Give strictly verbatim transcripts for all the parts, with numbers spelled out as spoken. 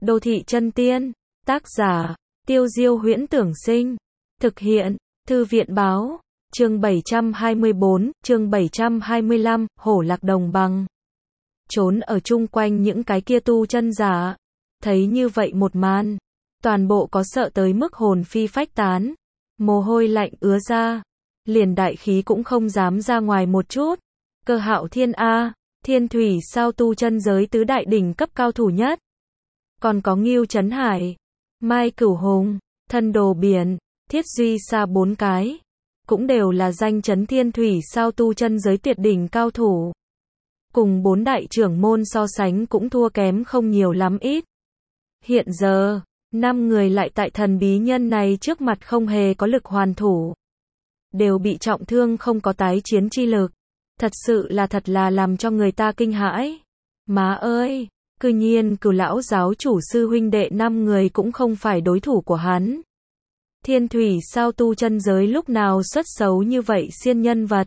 Đô thị chân tiên, tác giả, Tiêu Diêu Huyễn Tưởng Sinh, thực hiện, Thư viện báo, chương bảy trăm hai mươi bốn, chương bảy trăm hai mươi lăm, hổ lạc đồng bằng. Trốn ở chung quanh những cái kia tu chân giả, thấy như vậy một màn, toàn bộ có sợ tới mức hồn phi phách tán, mồ hôi lạnh ứa ra, liền đại khí cũng không dám ra ngoài một chút. Cơ Hạo Thiên a, Thiên Thủy sao tu chân giới tứ đại đỉnh cấp cao thủ nhất. Còn có Ngưu Chấn Hải, Mai Cửu Hùng, Thân Đồ Biển, Thiết Duy Sa bốn cái, cũng đều là danh chấn Thiên Thủy sao tu chân giới tuyệt đỉnh cao thủ. Cùng bốn đại trưởng môn so sánh cũng thua kém không nhiều lắm ít. Hiện giờ, năm người lại tại thần bí nhân này trước mặt không hề có lực hoàn thủ. Đều bị trọng thương không có tái chiến chi lực. Thật sự là thật là làm cho người ta kinh hãi. Má ơi, cư nhiên Cửu lão giáo chủ sư huynh đệ năm người cũng không phải đối thủ của hắn. Thiên Thủy sao tu chân giới lúc nào xuất xấu như vậy xiên nhân vật.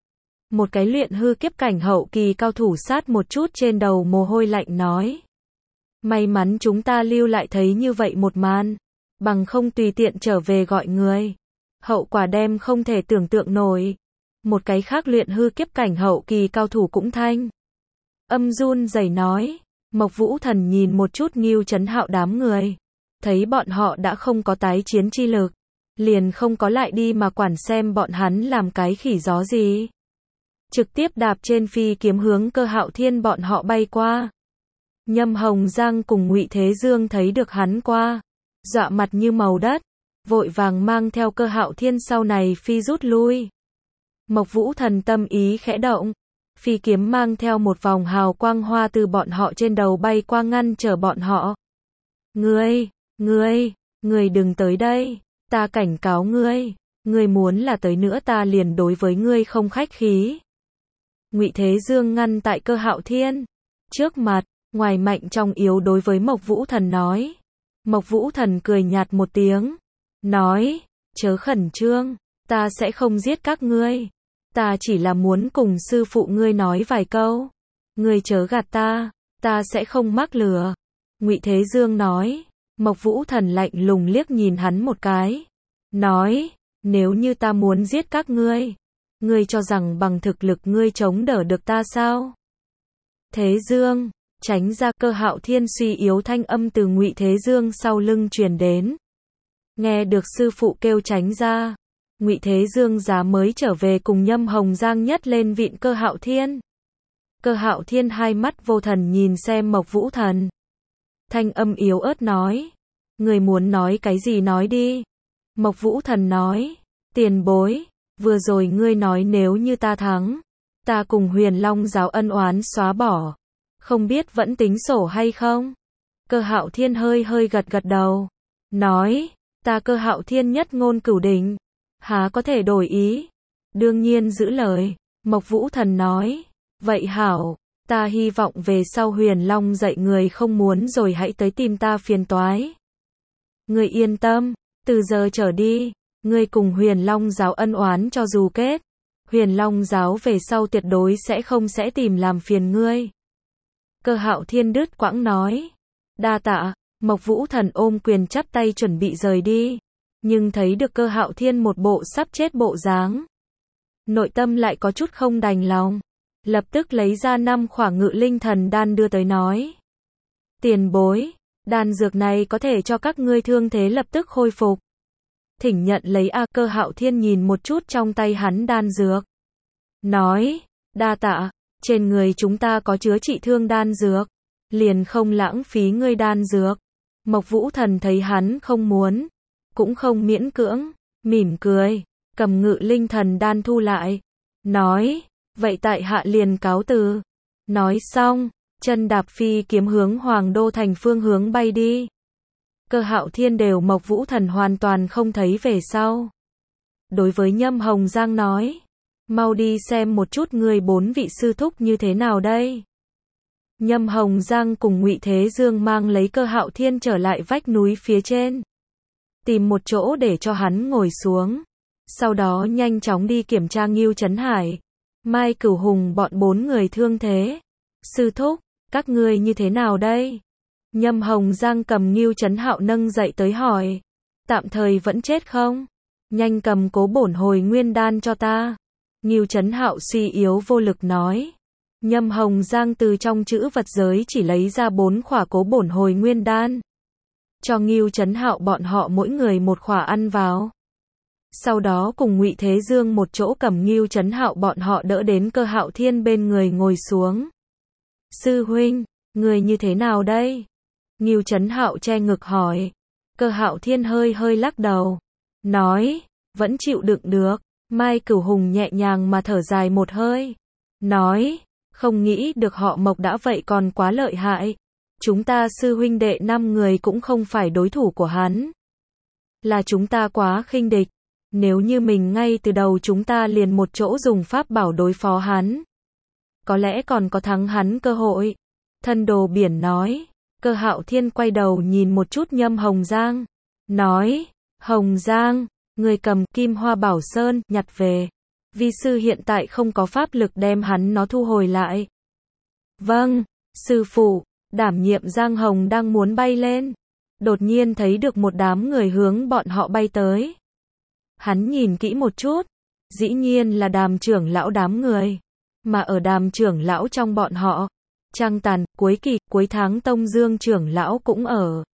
Một cái luyện hư kiếp cảnh hậu kỳ cao thủ sát một chút trên đầu mồ hôi lạnh nói. May mắn chúng ta lưu lại thấy như vậy một màn, bằng không tùy tiện trở về gọi người. Hậu quả đem không thể tưởng tượng nổi. Một cái khác luyện hư kiếp cảnh hậu kỳ cao thủ cũng thanh âm run rẩy nói. Mộc Vũ Thần nhìn một chút Ngưu Chấn Hạo đám người, thấy bọn họ đã không có tái chiến chi lực, liền không có lại đi mà quản xem bọn hắn làm cái khỉ gió gì. Trực tiếp đạp trên phi kiếm hướng Cơ Hạo Thiên bọn họ bay qua. Nhâm Hồng Giang cùng Ngụy Thế Dương thấy được hắn qua, dọa mặt như màu đất, vội vàng mang theo Cơ Hạo Thiên sau này phi rút lui. Mộc Vũ Thần tâm ý khẽ động, phi kiếm mang theo một vòng hào quang hoa từ bọn họ trên đầu bay qua ngăn trở bọn họ. Ngươi, ngươi, ngươi đừng tới đây, ta cảnh cáo ngươi, ngươi muốn là tới nữa ta liền đối với ngươi không khách khí. Ngụy Thế Dương ngăn tại Cơ Hạo Thiên trước mặt, ngoài mạnh trong yếu đối với Mộc Vũ Thần nói. Mộc Vũ Thần cười nhạt một tiếng, nói, chớ khẩn trương, ta sẽ không giết các ngươi. Ta chỉ là muốn cùng sư phụ ngươi nói vài câu. Ngươi chớ gạt ta, ta sẽ không mắc lừa. Ngụy Thế Dương nói. Mộc Vũ Thần lạnh lùng liếc nhìn hắn một cái, nói, nếu như ta muốn giết các ngươi, ngươi cho rằng bằng thực lực ngươi chống đỡ được ta sao? Thế Dương, tránh ra. Cơ Hạo Thiên suy yếu thanh âm từ Ngụy Thế Dương sau lưng truyền đến. Nghe được sư phụ kêu tránh ra, Ngụy Thế Dương giá mới trở về cùng Nhâm Hồng Giang nhất lên vịn Cơ Hạo Thiên. Cơ Hạo Thiên hai mắt vô thần nhìn xem Mộc Vũ Thần. Thanh âm yếu ớt nói, người muốn nói cái gì nói đi. Mộc Vũ Thần nói, tiền bối, vừa rồi ngươi nói nếu như ta thắng, ta cùng Huyền Long giáo ân oán xóa bỏ, không biết vẫn tính sổ hay không? Cơ Hạo Thiên hơi hơi gật gật đầu, nói, ta Cơ Hạo Thiên nhất ngôn cửu đỉnh, há có thể đổi ý, đương nhiên giữ lời. Mộc Vũ Thần nói, vậy hảo, ta hy vọng về sau Huyền Long dạy người không muốn rồi hãy tới tìm ta phiền toái. Ngươi yên tâm, từ giờ trở đi, ngươi cùng Huyền Long giáo ân oán cho dù kết, Huyền Long giáo về sau tuyệt đối sẽ không sẽ tìm làm phiền ngươi. Cơ Hạo Thiên đứt quãng nói, đa tạ. Mộc Vũ Thần ôm quyền chắp tay chuẩn bị rời đi, nhưng thấy được Cơ Hạo Thiên một bộ sắp chết bộ dáng, nội tâm lại có chút không đành lòng, lập tức lấy ra năm khỏa Ngự Linh Thần đan đưa tới nói, tiền bối, đan dược này có thể cho các ngươi thương thế lập tức khôi phục. Thỉnh nhận lấy a. Cơ Hạo Thiên nhìn một chút trong tay hắn đan dược, nói, đa tạ, trên người chúng ta có chứa trị thương đan dược, liền không lãng phí ngươi đan dược. Mộc Vũ Thần thấy hắn không muốn, cũng không miễn cưỡng, mỉm cười, cầm Ngự Linh Thần đan thu lại, nói, vậy tại hạ liền cáo từ. Nói xong, chân đạp phi kiếm hướng Hoàng Đô thành phương hướng bay đi. Cơ Hạo Thiên đều Mộc Vũ Thần hoàn toàn không thấy về sau. Đối với Nhâm Hồng Giang nói, mau đi xem một chút người bốn vị sư thúc như thế nào đây. Nhâm Hồng Giang cùng Ngụy Thế Dương mang lấy Cơ Hạo Thiên trở lại vách núi phía trên, tìm một chỗ để cho hắn ngồi xuống, sau đó nhanh chóng đi kiểm tra Ngưu Chấn Hải, Mai Cửu Hùng bọn bốn người thương thế. Sư thúc, các ngươi như thế nào đây? Nhâm Hồng Giang cầm Ngưu Chấn Hạo nâng dậy tới hỏi. Tạm thời vẫn chết không? Nhanh cầm Cố Bổn Hồi Nguyên Đan cho ta. Ngưu Chấn Hạo suy yếu vô lực nói. Nhâm Hồng Giang từ trong chữ vật giới chỉ lấy ra bốn khỏa Cố Bổn Hồi Nguyên Đan. Cho Ngưu Chấn Hạo bọn họ mỗi người một khỏa ăn vào. Sau đó cùng Ngụy Thế Dương một chỗ cầm Ngưu Chấn Hạo bọn họ đỡ đến Cơ Hạo Thiên bên người ngồi xuống. Sư huynh, người như thế nào đây? Ngưu Chấn Hạo che ngực hỏi. Cơ Hạo Thiên hơi hơi lắc đầu. Nói, vẫn chịu đựng được. Mai Cửu Hùng nhẹ nhàng mà thở dài một hơi. Nói, không nghĩ được họ Mộc đã vậy còn quá lợi hại. Chúng ta sư huynh đệ năm người cũng không phải đối thủ của hắn. Là chúng ta quá khinh địch. Nếu như mình ngay từ đầu chúng ta liền một chỗ dùng pháp bảo đối phó hắn. Có lẽ còn có thắng hắn cơ hội. Thân Đồ Biển nói. Cơ Hạo Thiên quay đầu nhìn một chút Nhâm Hồng Giang. Nói, Hồng Giang, người cầm Kim Hoa Bảo Sơn, nhặt về. Vi sư hiện tại không có pháp lực đem hắn nó thu hồi lại. Vâng, sư phụ. Đảm nhiệm Giang Hồng đang muốn bay lên. Đột nhiên thấy được một đám người hướng bọn họ bay tới. Hắn nhìn kỹ một chút. Dĩ nhiên là Đàm trưởng lão đám người. Mà ở Đàm trưởng lão trong bọn họ. Trăng Tàn, cuối kỳ, cuối tháng Tông Dương trưởng lão cũng ở.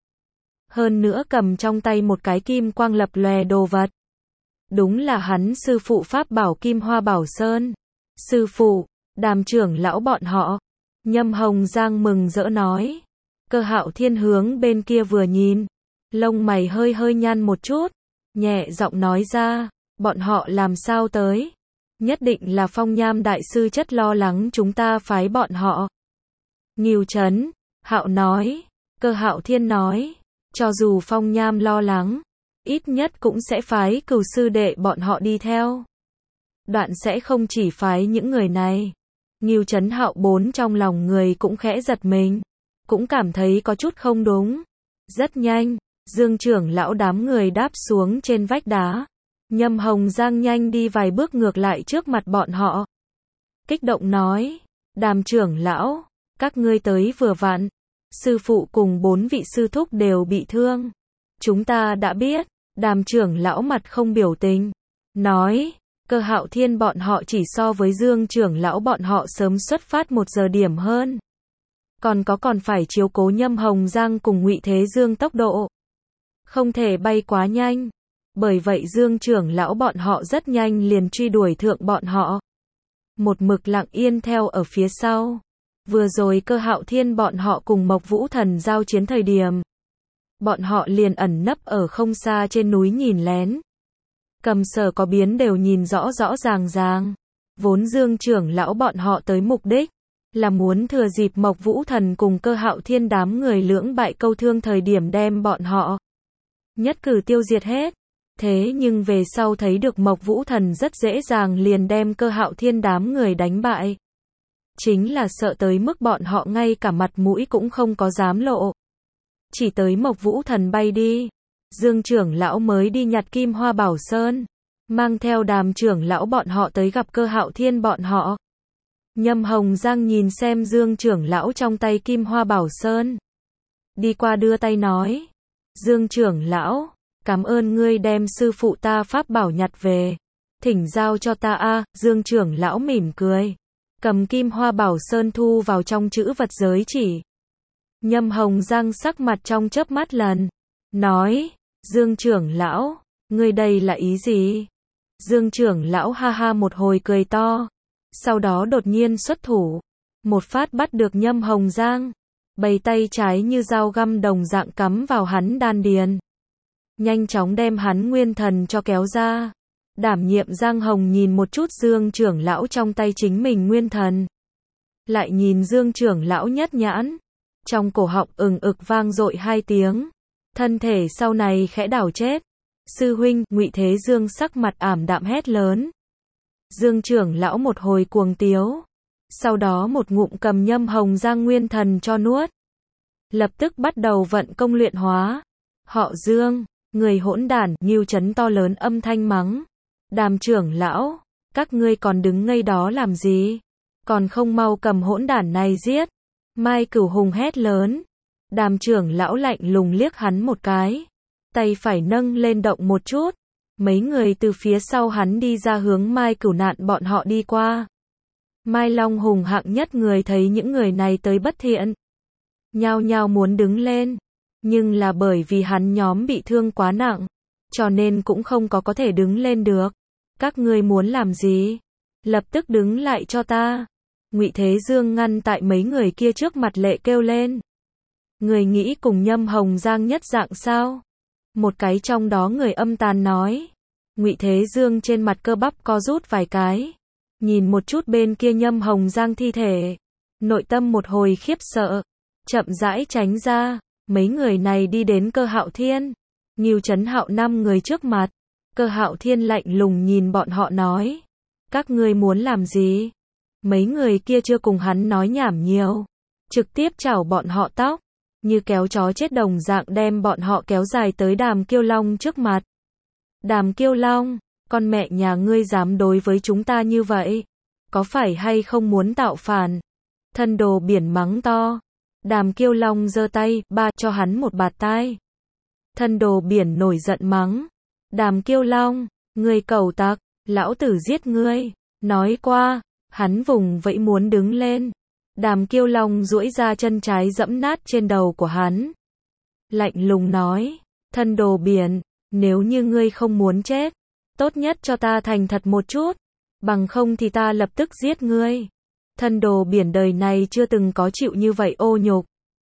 Hơn nữa cầm trong tay một cái kim quang lập lòe đồ vật. Đúng là hắn sư phụ pháp bảo Kim Hoa Bảo Sơn. Sư phụ, Đàm trưởng lão bọn họ. Nhâm Hồng Giang mừng rỡ nói. Cơ Hạo Thiên hướng bên kia vừa nhìn. Lông mày hơi hơi nhăn một chút. Nhẹ giọng nói ra. Bọn họ làm sao tới? Nhất định là Phong Nham đại sư chất lo lắng chúng ta phái bọn họ. Ngưu Chấn Hạo nói. Cơ Hạo Thiên nói. Cho dù Phong Nham lo lắng. Ít nhất cũng sẽ phái Cửu sư đệ bọn họ đi theo. Đoạn sẽ không chỉ phái những người này. Ngưu Chấn Hạo bốn trong lòng người cũng khẽ giật mình. Cũng cảm thấy có chút không đúng. Rất nhanh, Dương trưởng lão đám người đáp xuống trên vách đá. Nhâm Hồng Giang nhanh đi vài bước ngược lại trước mặt bọn họ. Kích động nói, Đàm trưởng lão, các ngươi tới vừa vặn. Sư phụ cùng bốn vị sư thúc đều bị thương. Chúng ta đã biết. Đàm trưởng lão mặt không biểu tình. Nói, Cơ Hạo Thiên bọn họ chỉ so với Dương trưởng lão bọn họ sớm xuất phát một giờ điểm hơn. Còn có còn phải chiếu cố Nhâm Hồng Giang cùng Ngụy Thế Dương tốc độ. Không thể bay quá nhanh. Bởi vậy Dương trưởng lão bọn họ rất nhanh liền truy đuổi thượng bọn họ. Một mực lặng yên theo ở phía sau. Vừa rồi Cơ Hạo Thiên bọn họ cùng Mộc Vũ Thần giao chiến thời điểm. Bọn họ liền ẩn nấp ở không xa trên núi nhìn lén. Cầm Sở có biến đều nhìn rõ rõ ràng ràng. Vốn Dương trưởng lão bọn họ tới mục đích. Là muốn thừa dịp Mộc Vũ Thần cùng Cơ Hạo Thiên đám người lưỡng bại câu thương thời điểm đem bọn họ. Nhất cử tiêu diệt hết. Thế nhưng về sau thấy được Mộc Vũ Thần rất dễ dàng liền đem Cơ Hạo Thiên đám người đánh bại. Chính là sợ tới mức bọn họ ngay cả mặt mũi cũng không có dám lộ. Chỉ tới Mộc Vũ Thần bay đi. Dương trưởng lão mới đi nhặt Kim Hoa Bảo Sơn. Mang theo Đàm trưởng lão bọn họ tới gặp Cơ Hạo Thiên bọn họ. Nhâm Hồng Giang nhìn xem Dương trưởng lão trong tay Kim Hoa Bảo Sơn. Đi qua đưa tay nói. Dương trưởng lão, cảm ơn ngươi đem sư phụ ta pháp bảo nhặt về. Thỉnh giao cho ta a. Dương trưởng lão mỉm cười. Cầm Kim Hoa Bảo Sơn thu vào trong chữ vật giới chỉ. Nhâm Hồng Giang sắc mặt trong chớp mắt lần. Nói, Dương trưởng lão, ngươi đây là ý gì? Dương trưởng lão ha ha một hồi cười to. Sau đó đột nhiên xuất thủ. Một phát bắt được Nhâm Hồng Giang. Bày tay trái như dao găm đồng dạng cắm vào hắn đan điền. Nhanh chóng đem hắn nguyên thần cho kéo ra. Đảm nhiệm Giang Hồng nhìn một chút Dương trưởng lão trong tay chính mình nguyên thần. Lại nhìn Dương trưởng lão nhất nhãn. Trong cổ họng ừng ực vang dội hai tiếng. Thân thể sau này khẽ đảo chết. Sư huynh, Ngụy Thế Dương sắc mặt ảm đạm hét lớn. Dương trưởng lão một hồi cuồng tiếu. Sau đó một ngụm cầm Nhâm Hồng Giang nguyên thần cho nuốt. Lập tức bắt đầu vận công luyện hóa. Họ Dương, người hỗn đản, Ngưu Chấn to lớn âm thanh mắng. Đàm trưởng lão, các ngươi còn đứng ngây đó làm gì? Còn không mau cầm hỗn đản này giết. Mai Cửu Hùng hét lớn. Đàm trưởng lão lạnh lùng liếc hắn một cái. Tay phải nâng lên động một chút. Mấy người từ phía sau hắn đi ra hướng Mai Cửu Nạn bọn họ đi qua. Mai Long Hùng hạng nhất người thấy những người này tới bất thiện. Nhao nhao muốn đứng lên. Nhưng là bởi vì hắn nhóm bị thương quá nặng. Cho nên cũng không có có thể đứng lên được. Các ngươi muốn làm gì? Lập tức đứng lại cho ta. Ngụy Thế Dương ngăn tại mấy người kia trước mặt lệ kêu lên. Người nghĩ cùng Nhâm Hồng Giang nhất dạng sao? Một cái trong đó người âm tàn nói. Ngụy Thế Dương trên mặt cơ bắp co rút vài cái. Nhìn một chút bên kia Nhâm Hồng Giang thi thể. Nội tâm một hồi khiếp sợ. Chậm rãi tránh ra. Mấy người này đi đến Cơ Hạo Thiên. Ngưu Chấn Hạo năm người trước mặt. Cơ Hạo Thiên lạnh lùng nhìn bọn họ nói. Các ngươi muốn làm gì? Mấy người kia chưa cùng hắn nói nhảm nhiều. Trực tiếp chảo bọn họ tóc. Như kéo chó chết đồng dạng đem bọn họ kéo dài tới Đàm Kiêu Long trước mặt. Đàm Kiêu Long, con mẹ nhà ngươi dám đối với chúng ta như vậy? Có phải hay không muốn tạo phản? Thân đồ biển mắng to. Đàm Kiêu Long giơ tay, ba cho hắn một bạt tai. Thân đồ biển nổi giận mắng. Đàm Kiêu Long, ngươi cẩu tặc, lão tử giết ngươi. Nói qua, hắn vùng vẫy muốn đứng lên. Đàm Kiêu Long duỗi ra chân trái dẫm nát trên đầu của hắn. Lạnh lùng nói, thân đồ biển, nếu như ngươi không muốn chết, tốt nhất cho ta thành thật một chút, bằng không thì ta lập tức giết ngươi. Thân đồ biển đời này chưa từng có chịu như vậy ô nhục.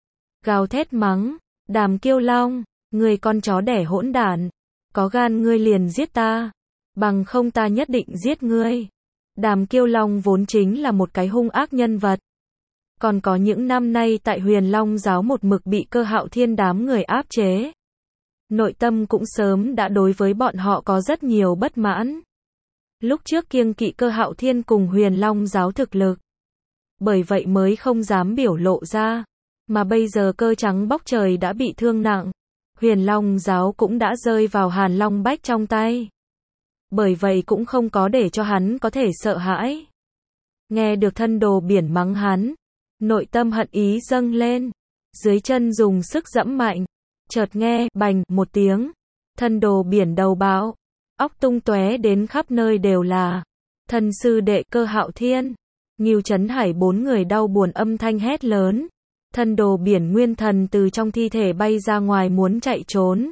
Gào thét mắng, Đàm Kiêu Long, ngươi con chó đẻ hỗn đản, có gan ngươi liền giết ta, bằng không ta nhất định giết ngươi. Đàm Kiêu Long vốn chính là một cái hung ác nhân vật. Còn có những năm nay tại Huyền Long giáo một mực bị Cơ Hạo Thiên đám người áp chế. Nội tâm cũng sớm đã đối với bọn họ có rất nhiều bất mãn. Lúc trước kiêng kỵ Cơ Hạo Thiên cùng Huyền Long giáo thực lực. Bởi vậy mới không dám biểu lộ ra. Mà bây giờ Cơ Trắng Bóc Trời đã bị thương nặng. Huyền Long giáo cũng đã rơi vào Hàn Long Bách trong tay. Bởi vậy cũng không có để cho hắn có thể sợ hãi. Nghe được thân đồ biển mắng hắn. Nội tâm hận ý dâng lên. Dưới chân dùng sức dẫm mạnh. Chợt nghe, bành, một tiếng. Thân đồ biển đầu bão. Óc tung tóe đến khắp nơi đều là. Thân sư đệ Cơ Hạo Thiên. Ngưu Chấn Hải bốn người đau buồn âm thanh hét lớn. Thân đồ biển nguyên thần từ trong thi thể bay ra ngoài muốn chạy trốn.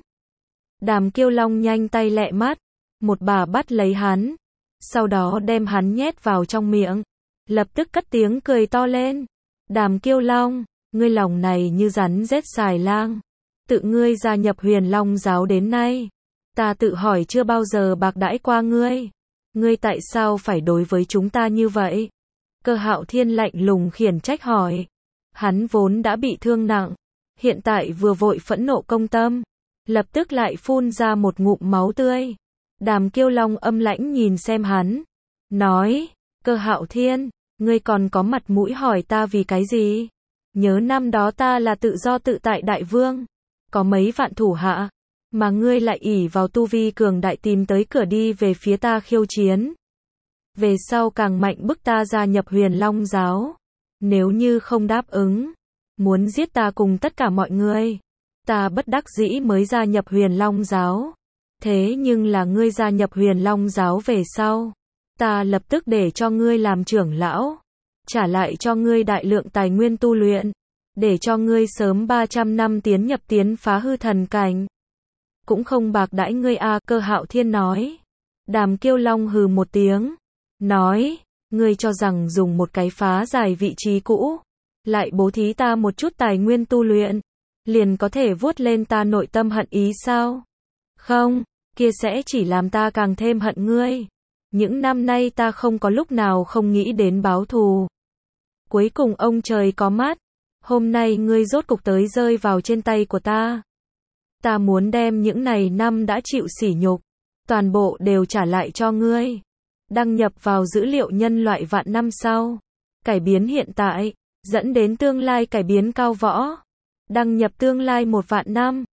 Đàm Kiêu Long nhanh tay lẹ mắt. Một bà bắt lấy hắn. Sau đó đem hắn nhét vào trong miệng. Lập tức cất tiếng cười to lên. Đàm Kiêu Long, ngươi lòng này như rắn rết xài lang. Tự ngươi gia nhập Huyền Long giáo đến nay. Ta tự hỏi chưa bao giờ bạc đãi qua ngươi. Ngươi tại sao phải đối với chúng ta như vậy? Cơ Hạo Thiên lạnh lùng khiển trách hỏi. Hắn vốn đã bị thương nặng. Hiện tại vừa vội phẫn nộ công tâm. Lập tức lại phun ra một ngụm máu tươi. Đàm Kiêu Long âm lãnh nhìn xem hắn. Nói, Cơ Hạo Thiên, ngươi còn có mặt mũi hỏi ta vì cái gì? Nhớ năm đó ta là tự do tự tại đại vương. Có mấy vạn thủ hạ. Mà ngươi lại ỷ vào tu vi cường đại tìm tới cửa đi về phía ta khiêu chiến. Về sau càng mạnh bức ta gia nhập Huyền Long giáo. Nếu như không đáp ứng. Muốn giết ta cùng tất cả mọi người. Ta bất đắc dĩ mới gia nhập Huyền Long giáo. Thế nhưng là ngươi gia nhập Huyền Long giáo về sau. Ta lập tức để cho ngươi làm trưởng lão. Trả lại cho ngươi đại lượng tài nguyên tu luyện. Để cho ngươi sớm ba trăm năm tiến nhập tiến phá hư thần cảnh. Cũng không bạc đãi ngươi a. Cơ Hạo Thiên nói. Đàm Kiêu Long hừ một tiếng. Nói, ngươi cho rằng dùng một cái phá giải vị trí cũ. Lại bố thí ta một chút tài nguyên tu luyện. Liền có thể vuốt lên ta nội tâm hận ý sao? Không, kia sẽ chỉ làm ta càng thêm hận ngươi. Những năm nay ta không có lúc nào không nghĩ đến báo thù. Cuối cùng ông trời có mắt. Hôm nay ngươi rốt cục tới rơi vào trên tay của ta. Ta muốn đem những này năm đã chịu sỉ nhục. Toàn bộ đều trả lại cho ngươi. Đăng nhập vào dữ liệu nhân loại vạn năm sau. Cải biến hiện tại. Dẫn đến tương lai cải biến cao võ. Đăng nhập tương lai một vạn năm.